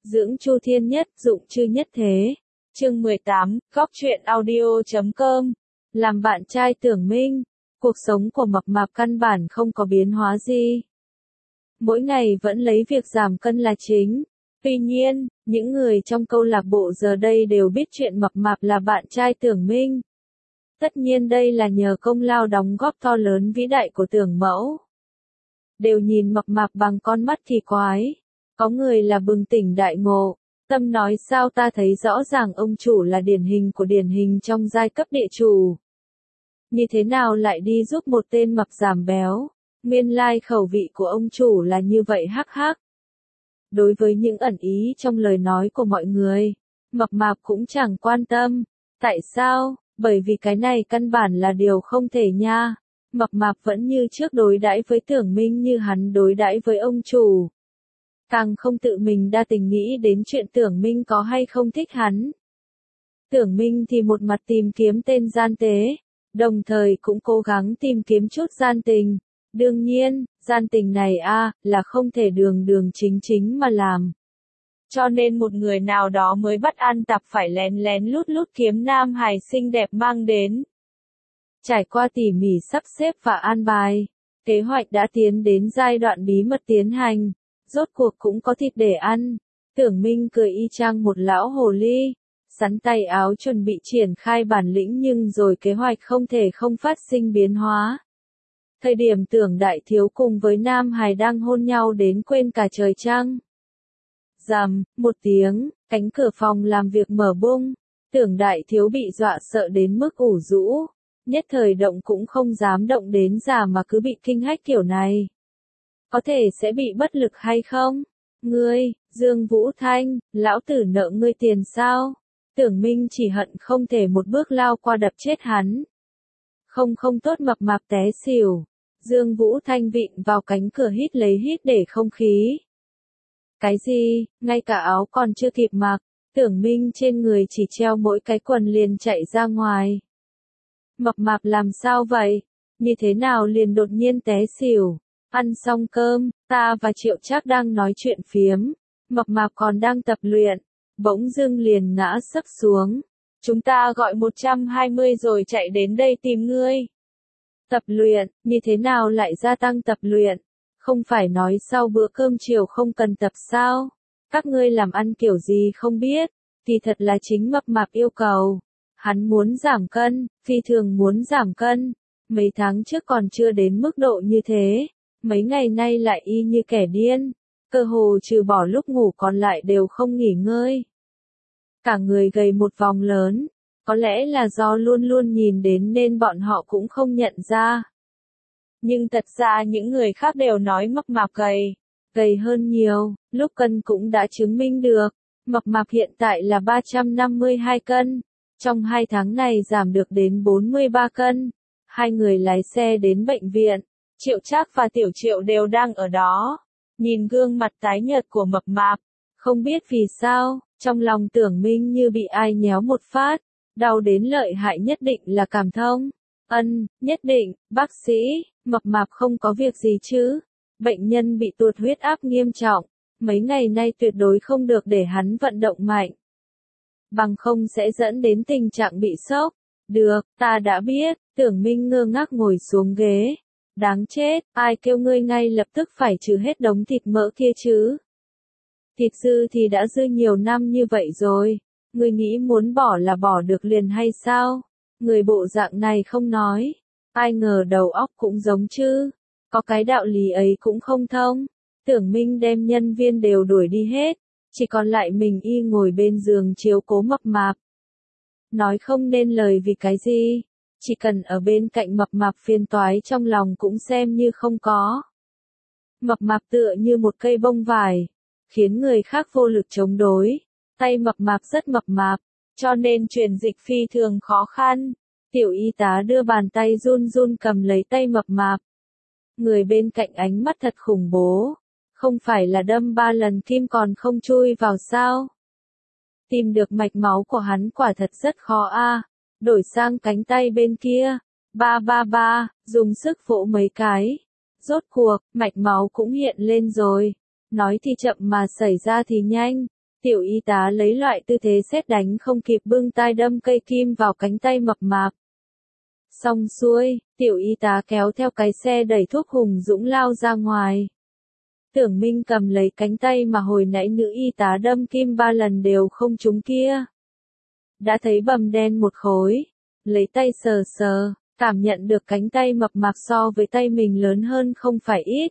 Dưỡng Chu Thiên Nhất, dụng chư nhất thế. Chương 18, Góc truyện audio.com. Làm bạn trai Tưởng Minh. Cuộc sống của Mập Mạp căn bản không có biến hóa gì. Mỗi ngày vẫn lấy việc giảm cân là chính. Tuy nhiên, những người trong câu lạc bộ giờ đây đều biết chuyện Mập Mạp là bạn trai Tưởng Minh. Tất nhiên đây là nhờ công lao đóng góp to lớn vĩ đại của Tưởng Mẫu. Đều nhìn Mập Mạp bằng con mắt kỳ quái. Có người là bừng tỉnh đại ngộ. Tâm nói sao ta thấy rõ ràng ông chủ là điển hình trong giai cấp địa chủ. Như thế nào lại đi giúp một tên mập giảm béo? Nguyên lai khẩu vị của ông chủ là như vậy hắc hắc. Đối với những ẩn ý trong lời nói của mọi người, Mập Mạp cũng chẳng quan tâm. Tại sao? Bởi vì cái này căn bản là điều không thể nha. Mập Mạp vẫn như trước đối đãi với Tưởng Minh như hắn đối đãi với ông chủ. Càng không tự mình đa tình nghĩ đến chuyện Tưởng Minh có hay không thích hắn. Tưởng Minh thì một mặt tìm kiếm tên gian tế, đồng thời cũng cố gắng tìm kiếm chút gian tình. Đương nhiên, gian tình này là không thể đường đường chính chính mà làm. Cho nên một người nào đó mới bắt An Tạp phải lén lén lút lút kiếm nam hài xinh đẹp mang đến. Trải qua tỉ mỉ sắp xếp và an bài, kế hoạch đã tiến đến giai đoạn bí mật tiến hành. Rốt cuộc cũng có thịt để ăn. Tưởng Minh cười y chang một lão hồ ly, sắn tay áo chuẩn bị triển khai bản lĩnh nhưng rồi kế hoạch không thể không phát sinh biến hóa. Thời điểm Tưởng đại thiếu cùng với Nam Hải đang hôn nhau đến quên cả trời trăng. Rầm, một tiếng, cánh cửa phòng làm việc mở bung. Tưởng đại thiếu bị dọa sợ đến mức ủ rũ. Nhất thời động cũng không dám động đến già mà cứ bị kinh hách kiểu này. Có thể sẽ bị bất lực hay không? Ngươi, Dương Vũ Thanh, lão tử nợ ngươi tiền sao? Tưởng Minh chỉ hận không thể một bước lao qua đập chết hắn. Không tốt. Mập Mạp té xỉu. Dương Vũ Thanh vịn vào cánh cửa hít để không khí. Cái gì, ngay cả áo còn chưa kịp mặc, Tưởng Minh trên người chỉ treo mỗi cái quần liền chạy ra ngoài. Mập Mạp làm sao vậy? Như thế nào liền đột nhiên té xỉu? Ăn xong cơm, ta và Triệu Trác đang nói chuyện phiếm, Mập Mạp còn đang tập luyện, bỗng dưng liền ngã sấp xuống. Chúng ta gọi 120 rồi chạy đến đây tìm ngươi. Tập luyện, như thế nào lại gia tăng tập luyện? Không phải nói sau bữa cơm chiều không cần tập sao? Các ngươi làm ăn kiểu gì không biết, thì thật là chính Mập Mạp yêu cầu. Hắn muốn giảm cân, phi thường muốn giảm cân. Mấy tháng trước còn chưa đến mức độ như thế. Mấy ngày nay lại y như kẻ điên, cơ hồ trừ bỏ lúc ngủ còn lại đều không nghỉ ngơi. Cả người gầy một vòng lớn, có lẽ là do luôn luôn nhìn đến nên bọn họ cũng không nhận ra. Nhưng thật ra những người khác đều nói Mập Mạp gầy hơn nhiều, lúc cân cũng đã chứng minh được. Mập Mạp hiện tại là 352 cân, trong 2 tháng này giảm được đến 43 cân. Hai người lái xe đến bệnh viện. Triệu Trác và Tiểu Triệu đều đang ở đó. Nhìn gương mặt tái nhợt của Mập Mạp, không biết vì sao, trong lòng Tưởng Minh như bị ai nhéo một phát, đau đến lợi hại, nhất định là cảm thông. Nhất định, bác sĩ, Mập Mạp không có việc gì chứ? Bệnh nhân bị tụt huyết áp nghiêm trọng, mấy ngày nay tuyệt đối không được để hắn vận động mạnh. Bằng không sẽ dẫn đến tình trạng bị sốc. Được, ta đã biết. Tưởng Minh ngơ ngác ngồi xuống ghế. Đáng chết, ai kêu ngươi ngay lập tức phải trừ hết đống thịt mỡ kia chứ? Thịt dư thì đã dư nhiều năm như vậy rồi, ngươi nghĩ muốn bỏ là bỏ được liền hay sao? Người bộ dạng này không nói, ai ngờ đầu óc cũng giống chứ, có cái đạo lý ấy cũng không thông. Tưởng Minh đem nhân viên đều đuổi đi hết, chỉ còn lại mình y ngồi bên giường chiếu cố Mập Mạp. Nói không nên lời vì cái gì. Chỉ cần ở bên cạnh Mập Mạp phiền toái trong lòng cũng xem như không có. Mập Mạp tựa như một cây bông vải, khiến người khác vô lực chống đối. Tay Mập Mạp rất mập mạp, cho nên truyền dịch phi thường khó khăn. Tiểu y tá đưa bàn tay run run cầm lấy tay Mập Mạp. Người bên cạnh ánh mắt thật khủng bố. Không phải là đâm 3 lần kim còn không chui vào sao? Tìm được mạch máu của hắn quả thật rất khó Đổi sang cánh tay bên kia. Ba, dùng sức vỗ mấy cái. Rốt cuộc, mạch máu cũng hiện lên rồi. Nói thì chậm mà xảy ra thì nhanh. Tiểu y tá lấy loại tư thế sét đánh không kịp bưng tay đâm cây kim vào cánh tay mập mạp. Xong xuôi, tiểu y tá kéo theo cái xe đẩy thuốc hùng dũng lao ra ngoài. Tưởng Minh cầm lấy cánh tay mà hồi nãy nữ y tá đâm kim 3 lần đều không trúng kia. Đã thấy bầm đen một khối, lấy tay sờ sờ, cảm nhận được cánh tay mập mạp so với tay mình lớn hơn không phải ít.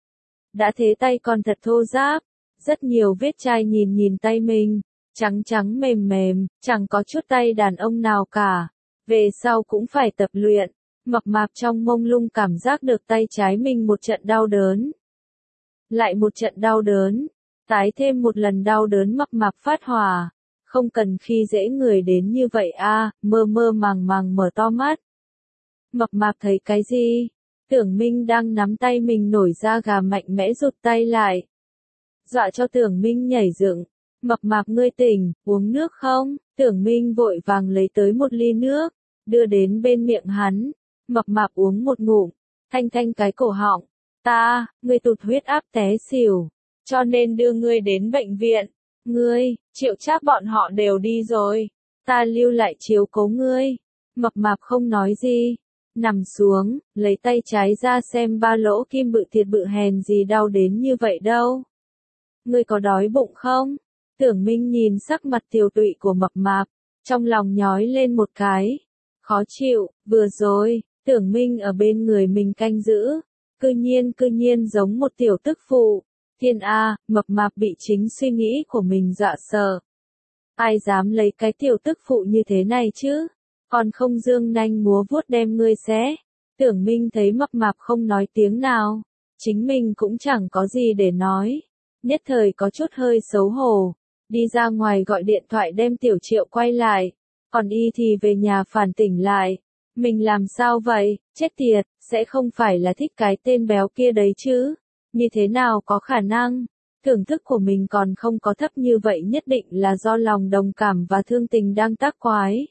Đã thế tay còn thật thô ráp, rất nhiều vết chai nhìn tay mình, trắng trắng mềm mềm, chẳng có chút tay đàn ông nào cả. Về sau cũng phải tập luyện, mập mạp trong mông lung cảm giác được tay trái mình một trận đau đớn. Lại một trận đau đớn, tái thêm một lần đau đớn mập mạp phát hỏa. Không cần khi dễ người đến như vậy a, mơ mơ màng màng mở to mắt. Mập mạp thấy cái gì? Tưởng Minh đang nắm tay mình nổi da gà mạnh mẽ rụt tay lại. Dọa cho Tưởng Minh nhảy dựng. Mập mạp ngươi tỉnh, uống nước không? Tưởng Minh vội vàng lấy tới một ly nước, đưa đến bên miệng hắn. Mập mạp uống một ngụm, thanh thanh cái cổ họng. Ngươi tụt huyết áp té xỉu, cho nên đưa ngươi đến bệnh viện. Ngươi, Triệu Trác bọn họ đều đi rồi, ta lưu lại chiếu cố ngươi. Mập mạp không nói gì, nằm xuống, lấy tay trái ra xem ba lỗ kim bự thiệt bự hèn gì đau đến như vậy đâu. Ngươi có đói bụng không? Tưởng Minh nhìn sắc mặt tiều tụy của mập mạp, trong lòng nhói lên một cái. Khó chịu, vừa rồi, Tưởng Minh ở bên người mình canh giữ, cư nhiên giống một tiểu tức phụ. Thiên A, mập mạp bị chính suy nghĩ của mình dọa sợ. Ai dám lấy cái tiểu tức phụ như thế này chứ? Còn không dương nanh múa vuốt đem ngươi xé. Tưởng Minh thấy mập mạp không nói tiếng nào, chính mình cũng chẳng có gì để nói. Nhất thời có chút hơi xấu hổ, đi ra ngoài gọi điện thoại đem Tiểu Triệu quay lại, còn y thì về nhà phản tỉnh lại. Mình làm sao vậy, chết tiệt, sẽ không phải là thích cái tên béo kia đấy chứ? Như thế nào có khả năng? Thưởng thức của mình còn không có thấp như vậy, nhất định là do lòng đồng cảm và thương tình đang tác quái.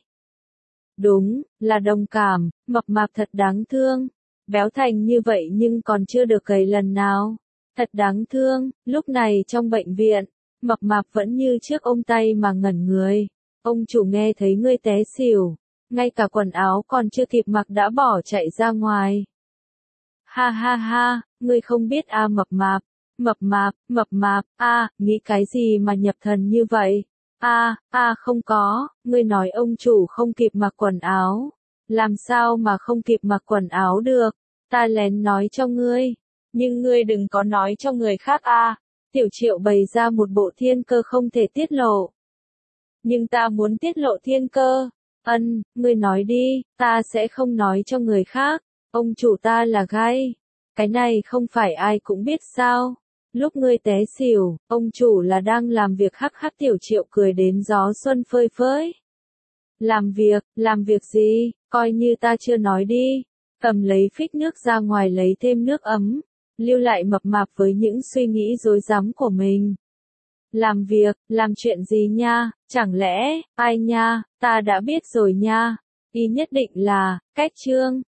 Đúng, là đồng cảm, mập mạp thật đáng thương. Béo thành như vậy nhưng còn chưa được gầy lần nào. Thật đáng thương, lúc này trong bệnh viện, mập mạp vẫn như trước ôm tay mà ngẩn người. Ông chủ nghe thấy ngươi té xỉu, ngay cả quần áo còn chưa kịp mặc đã bỏ chạy ra ngoài. Ha ha ha, ngươi không biết a mập mạp, nghĩ cái gì mà nhập thần như vậy? Không có, ngươi nói ông chủ không kịp mặc quần áo. Làm sao mà không kịp mặc quần áo được? Ta lén nói cho ngươi, nhưng ngươi đừng có nói cho người khác a. Tiểu Triệu bày ra một bộ thiên cơ không thể tiết lộ. Nhưng ta muốn tiết lộ thiên cơ. Ngươi nói đi, ta sẽ không nói cho người khác. Ông chủ ta là gay. Cái này không phải ai cũng biết sao. Lúc ngươi té xỉu, ông chủ là đang làm việc hắc hắc. Tiểu Triệu cười đến gió xuân phơi phới. Làm việc gì, coi như ta chưa nói đi. Cầm lấy phích nước ra ngoài lấy thêm nước ấm. Lưu lại mập mạp với những suy nghĩ rối rắm của mình. Làm chuyện gì nha, chẳng lẽ, ai nha, ta đã biết rồi nha. Ý nhất định là, cách chương.